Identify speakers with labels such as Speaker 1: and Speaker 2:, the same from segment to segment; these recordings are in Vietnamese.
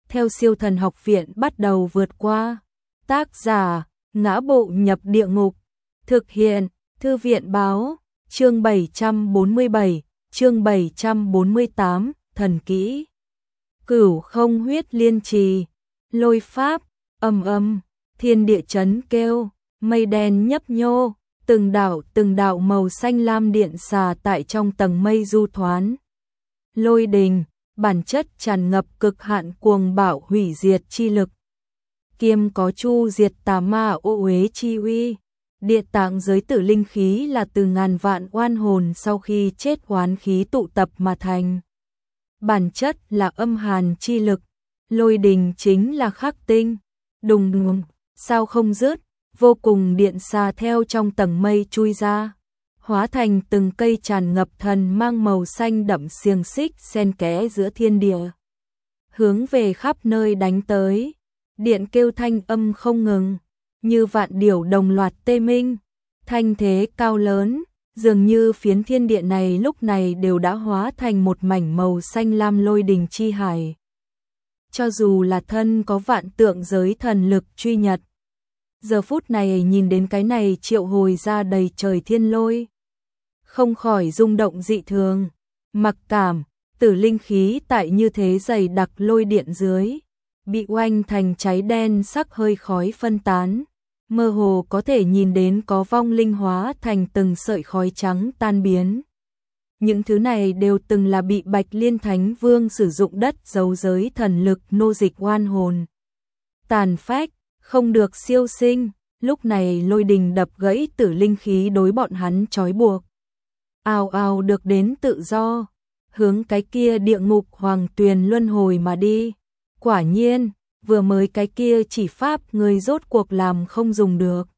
Speaker 1: theo Siêu Thần Học Viện bắt đầu vượt qua. Tác giả: Ngã Bộ Nhập Địa Ngục. Thực hiện: Thư viện báo. Chương 747, chương 748, thần kỹ. Cửu Không Huyết Liên Trì. Lôi pháp, ầm ầm, thiên địa chấn kêu, mây đen nhấp nhô, từng đạo màu xanh lam điện xà tại trong tầng mây du thoán. Lôi đình, bản chất tràn ngập cực hạn cuồng bạo hủy diệt chi lực. Kiêm có chu diệt tà ma ô uế chi uy. Địa tạng giới tử linh khí là từ ngàn vạn oan hồn sau khi chết oán khí tụ tập mà thành. Bản chất là âm hàn chi lực. Lôi đình chính là khắc tinh. Đùng đùng, sao không dứt, vô cùng điện xà theo trong tầng mây chui ra, hóa thành từng cây tràn ngập thần mang màu xanh đậm xiềng xích xen kẽ giữa thiên địa, hướng về khắp nơi đánh tới. Điện kêu thanh âm không ngừng, như vạn điểu đồng loạt tê minh, thanh thế cao lớn, dường như phiến thiên địa này lúc này đều đã hóa thành một mảnh màu xanh lam lôi đình chi hải. Cho dù là thân có vạn tượng giới thần lực truy nhật, giờ phút này nhìn đến cái này triệu hồi ra đầy trời thiên lôi, không khỏi rung động dị thường, mặc cảm, tử linh khí tại như thế dày đặc lôi điện dưới, bị oanh thành cháy đen sắc hơi khói phân tán, mơ hồ có thể nhìn đến có vong linh hóa thành từng sợi khói trắng tan biến. Những thứ này đều từng là bị Bạch Liên Thánh Vương sử dụng đất giấu giới thần lực nô dịch oan hồn. Tàn phách, không được siêu sinh, lúc này lôi đình đập gãy tử linh khí đối bọn hắn trói buộc. Ào ào được đến tự do, hướng cái kia địa ngục hoàng tuyền luân hồi mà đi. Quả nhiên, vừa mới cái kia chỉ pháp người rốt cuộc làm không dùng được.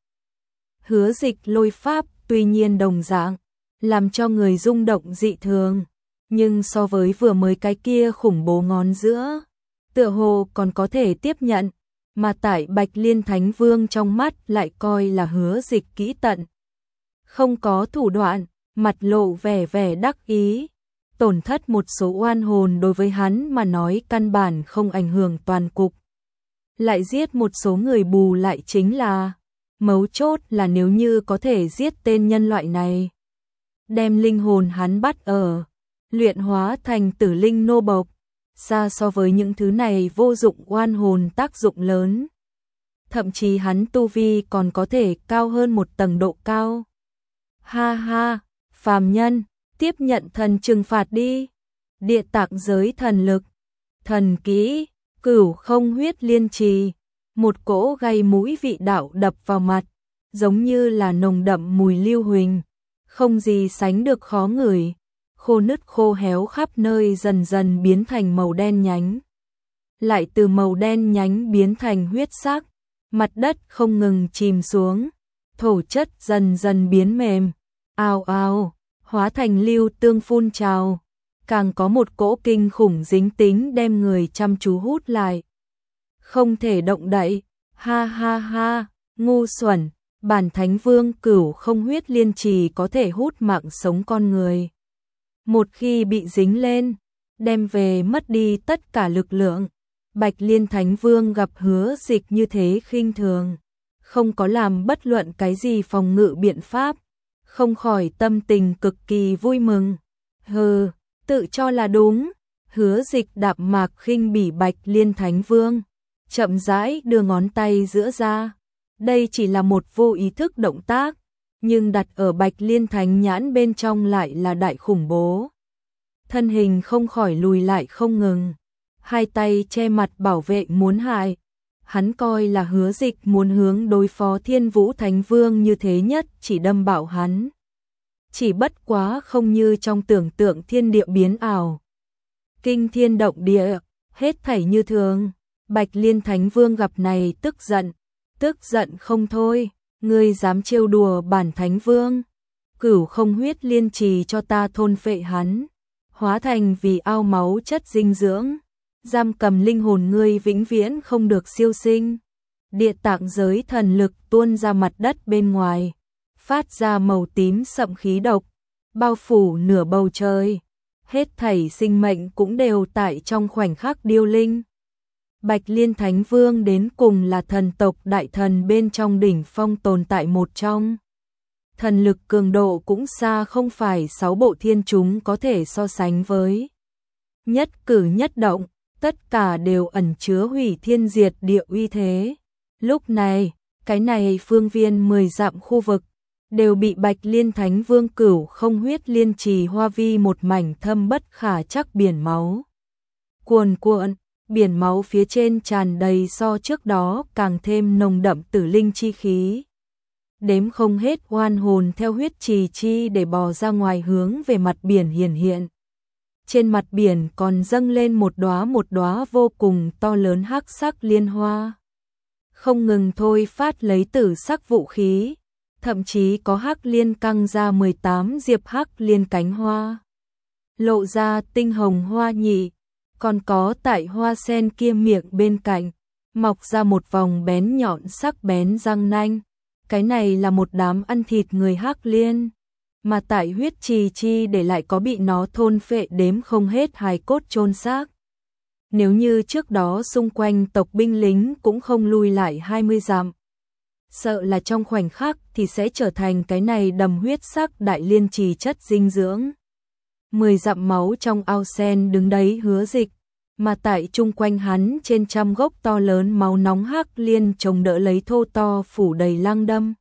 Speaker 1: Hứa Dịch lôi pháp tuy nhiên đồng dạng, làm cho người rung động dị thường, nhưng so với vừa mới cái kia khủng bố ngón giữa, tựa hồ còn có thể tiếp nhận, mà tại Bạch Liên Thánh Vương trong mắt lại coi là Hứa Dịch kỹ tận. Không có thủ đoạn, mặt lộ vẻ đắc ý, tổn thất một số oan hồn đối với hắn mà nói căn bản không ảnh hưởng toàn cục. Lại giết một số người bù lại chính là, mấu chốt là nếu như có thể giết tên nhân loại này, đem linh hồn hắn bắt ở, luyện hóa thành tử linh nô bộc, xa so với những thứ này vô dụng oan hồn tác dụng lớn. Thậm chí hắn tu vi còn có thể cao hơn một tầng độ cao. Ha ha, phàm nhân, tiếp nhận thần trừng phạt đi. Địa tạng giới thần lực, thần kỹ, Cửu Không Huyết Liên Trì, một cỗ gây mũi vị đạo đập vào mặt, giống như là nồng đậm mùi lưu huỳnh, không gì sánh được khó ngửi, khô nứt khô héo khắp nơi dần dần biến thành màu đen nhánh. Lại từ màu đen nhánh biến thành huyết sắc, mặt đất không ngừng chìm xuống, thổ chất dần dần biến mềm, ào ào, hóa thành lưu tương phun trào, càng có một cỗ kinh khủng dính tính đem người chăm chú hút lại. Không thể động đậy, ha ha ha, ngu xuẩn, bản Thánh Vương Cửu Không Huyết Liên Trì có thể hút mạng sống con người. Một khi bị dính lên, đem về mất đi tất cả lực lượng. Bạch Liên Thánh Vương gặp Hứa Dịch như thế khinh thường, không có làm bất luận cái gì phòng ngự biện pháp, không khỏi tâm tình cực kỳ vui mừng. Hừ, tự cho là đúng. Hứa Dịch đạp mạc khinh bỉ Bạch Liên Thánh Vương, chậm rãi đưa ngón tay giữa ra. Đây chỉ là một vô ý thức động tác, nhưng đặt ở Bạch Liên Thánh nhãn bên trong lại là đại khủng bố. Thân hình không khỏi lùi lại không ngừng, hai tay che mặt bảo vệ muốn hại. Hắn coi là Hứa Dịch muốn hướng đối phó Thiên Vũ Thánh Vương như thế nhất chỉ đâm bạo hắn. Chỉ bất quá không như trong tưởng tượng thiên địa biến ảo, kinh thiên động địa, hết thảy như thường. Bạch Liên Thánh Vương gặp này tức giận không thôi, ngươi dám trêu đùa bản Thánh Vương, Cửu Không Huyết Liên Trì cho ta thôn phệ hắn, hóa thành vì ao máu chất dinh dưỡng, giam cầm linh hồn ngươi vĩnh viễn không được siêu sinh. Địa tạng giới thần lực tuôn ra mặt đất bên ngoài, phát ra màu tím sậm khí độc, bao phủ nửa bầu trời, hết thảy sinh mệnh cũng đều tại trong khoảnh khắc điêu linh. Bạch Liên Thánh Vương đến cùng là thần tộc đại thần bên trong đỉnh phong tồn tại một trong. Thần lực cường độ cũng xa không phải 6 bộ thiên chúng có thể so sánh với. Nhất cử nhất động, tất cả đều ẩn chứa hủy thiên diệt địa uy thế. Lúc này, cái này phương viên 10 dặm khu vực, đều bị Bạch Liên Thánh Vương cửu không huyết liên trì hoa vi một mảnh thâm bất khả chắc biển máu. Cuồn cuộn, biển máu phía trên tràn đầy so trước đó càng thêm nồng đậm tử linh chi khí. Đếm không hết oan hồn theo huyết trì chi để bò ra ngoài hướng về mặt biển hiển hiện. Trên mặt biển còn dâng lên một đóa vô cùng to lớn hắc sắc liên hoa. Không ngừng thôi phát lấy tử sắc vũ khí, thậm chí có hắc liên căng ra 18 diệp hắc liên cánh hoa. Lộ ra tinh hồng hoa nhị, còn có tại hoa sen kia miệng bên cạnh, mọc ra một vòng bén nhọn sắc bén răng nanh. Cái này là một đám ăn thịt người hắc liên, mà tại huyết trì chi để lại có bị nó thôn phệ đếm không hết hài cốt chôn xác. Nếu như trước đó xung quanh tộc binh lính cũng không lui lại 20 dặm, sợ là trong khoảnh khắc thì sẽ trở thành cái này đầm huyết sắc đại liên trì chất dinh dưỡng. 10 dặm máu trong ao sen đứng đấy Hứa Dịch, mà tại chung quanh hắn trên trăm gốc to lớn máu nóng hắc liên chống đỡ lấy thô to phủ đầy lăng đâm.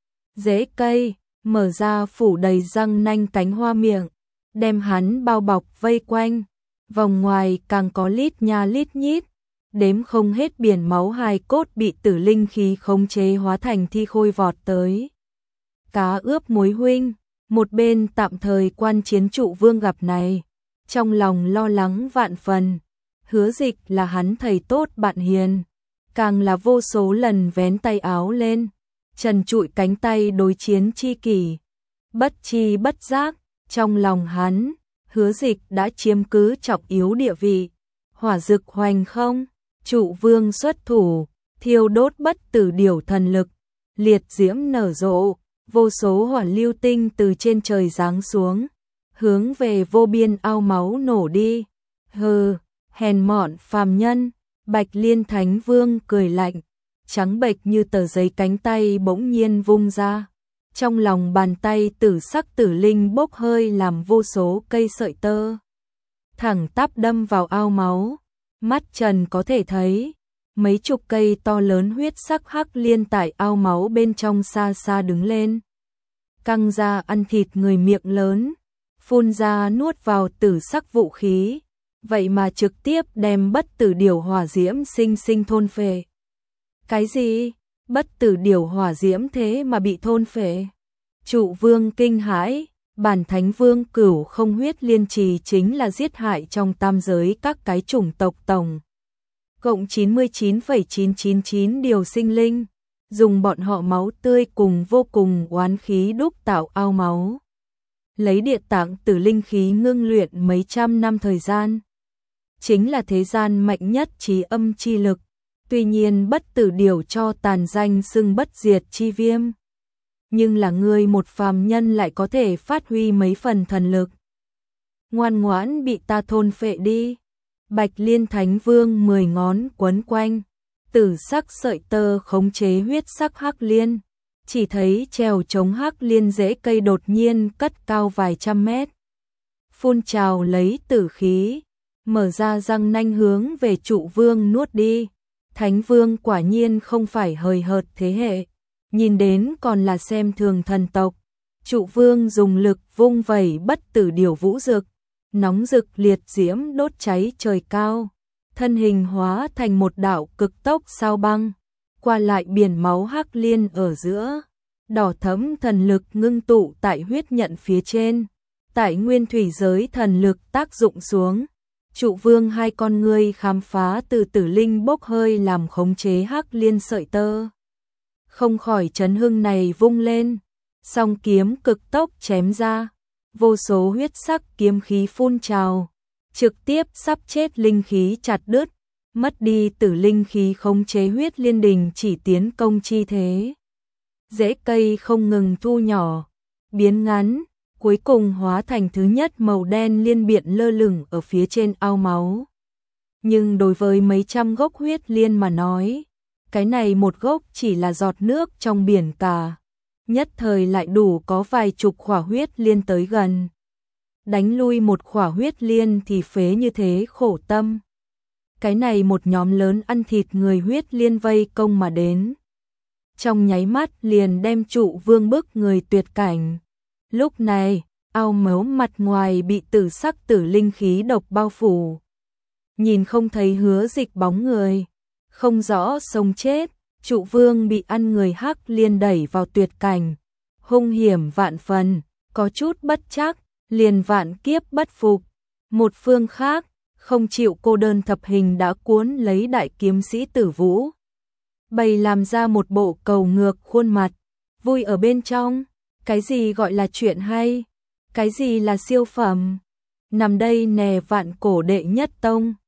Speaker 1: Rễ cây, mở ra phủ đầy răng nanh cánh hoa miệng, đem hắn bao bọc vây quanh, vòng ngoài càng có lít nha lít nhít, đếm không hết biển máu hài cốt bị tử linh khí khống chế hóa thành thi khôi vọt tới. Cá ướp muối huynh, một bên tạm thời quan chiến trụ vương gặp này, trong lòng lo lắng vạn phần. Hứa Dịch là hắn thầy tốt bạn hiền, càng là vô số lần vén tay áo lên, trần trụi cánh tay đối chiến chi kỷ. Bất chi bất giác, trong lòng hắn, Hứa Dịch đã chiếm cứ trọng yếu địa vị. Hỏa dực hoành không, trụ vương xuất thủ, thiêu đốt bất tử điểu thần lực, liệt diễm nở rộ, vô số hỏa lưu tinh từ trên trời giáng xuống, hướng về vô biên ao máu nổ đi. Hừ, hèn mọn phàm nhân. Bạch Liên Thánh Vương cười lạnh, trắng bệch như tờ giấy cánh tay bỗng nhiên vung ra. Trong lòng bàn tay tử sắc tử linh bốc hơi làm vô số cây sợi tơ thẳng tắp đâm vào ao máu. Mắt trần có thể thấy, mấy chục cây to lớn huyết sắc hắc liên tại ao máu bên trong xa xa đứng lên. Căng ra ăn thịt người miệng lớn, phun ra nuốt vào tử sắc vũ khí, vậy mà trực tiếp đem bất tử điểu hỏa diễm sinh sinh thôn phệ. Cái gì? Bất tử điểu hỏa diễm thế mà bị thôn phệ? Trụ vương kinh hãi, bản thánh vương cửu không huyết liên trì chính là giết hại trong tam giới các cái chủng tộc tổng cộng 99,999 điều sinh linh, dùng bọn họ máu tươi cùng vô cùng oán khí đúc tạo ao máu. Lấy địa tạng tử linh khí ngưng luyện mấy trăm năm thời gian. Chính là thế gian mạnh nhất trí âm chi lực, tuy nhiên bất tử điểu cho tàn danh xưng bất diệt chi viêm. Nhưng là người một phàm nhân lại có thể phát huy mấy phần thần lực. Ngoan ngoãn bị ta thôn phệ đi. Bạch Liên Thánh Vương 10 ngón quấn quanh, tử sắc sợi tơ khống chế huyết sắc hắc liên, chỉ thấy trèo chống hắc liên rễ cây đột nhiên cất cao vài trăm mét. Phun trào lấy tử khí, mở ra răng nanh hướng về trụ vương nuốt đi. Thánh Vương quả nhiên không phải hời hợt thế hệ, nhìn đến còn là xem thường thần tộc. Trụ vương dùng lực vung vẩy bất tử điểu vũ dực, nóng rực liệt diễm đốt cháy trời cao, thân hình hóa thành một đạo cực tốc sao băng, qua lại biển máu hắc liên ở giữa, đỏ thẫm thần lực ngưng tụ tại huyết nhận phía trên, tại nguyên thủy giới thần lực tác dụng xuống. Trụ vương hai con ngươi khám phá từ tử linh bốc hơi làm khống chế hắc liên sợi tơ. Không khỏi chấn hưng này vung lên, song kiếm cực tốc chém ra, vô số huyết sắc kiếm khí phun trào, trực tiếp sắp chết linh khí chặt đứt, mất đi tử linh khí khống chế huyết liên đình chỉ tiến công chi thế. Rễ cây không ngừng thu nhỏ, biến ngắn, cuối cùng hóa thành thứ nhất màu đen liên biện lơ lửng ở phía trên ao máu. Nhưng đối với mấy trăm gốc huyết liên mà nói, cái này một gốc chỉ là giọt nước trong biển cả, nhất thời lại đủ có vài chục khỏa huyết liên tới gần. Đánh lui một khỏa huyết liên thì phế như thế khổ tâm. Cái này một nhóm lớn ăn thịt người huyết liên vây công mà đến. Trong nháy mắt liền đem Trụ Vương bức người tuyệt cảnh. Lúc này, ao mấu mặt ngoài bị tử sắc tử linh khí độc bao phủ. Nhìn không thấy Hứa Dịch bóng người, không rõ sống chết, Trụ Vương bị ăn người hắc liên đẩy vào tuyệt cảnh. Hung hiểm vạn phần, có chút bất chắc, liền vạn kiếp bất phục. Một phương khác, không chịu cô đơn thập hình đã cuốn lấy đại kiếm sĩ Tử Vũ. Bày làm ra một bộ cầu ngược khuôn mặt, vui ở bên trong, cái gì gọi là chuyện hay, cái gì là siêu phẩm. Nằm đây nè vạn cổ đệ nhất tông.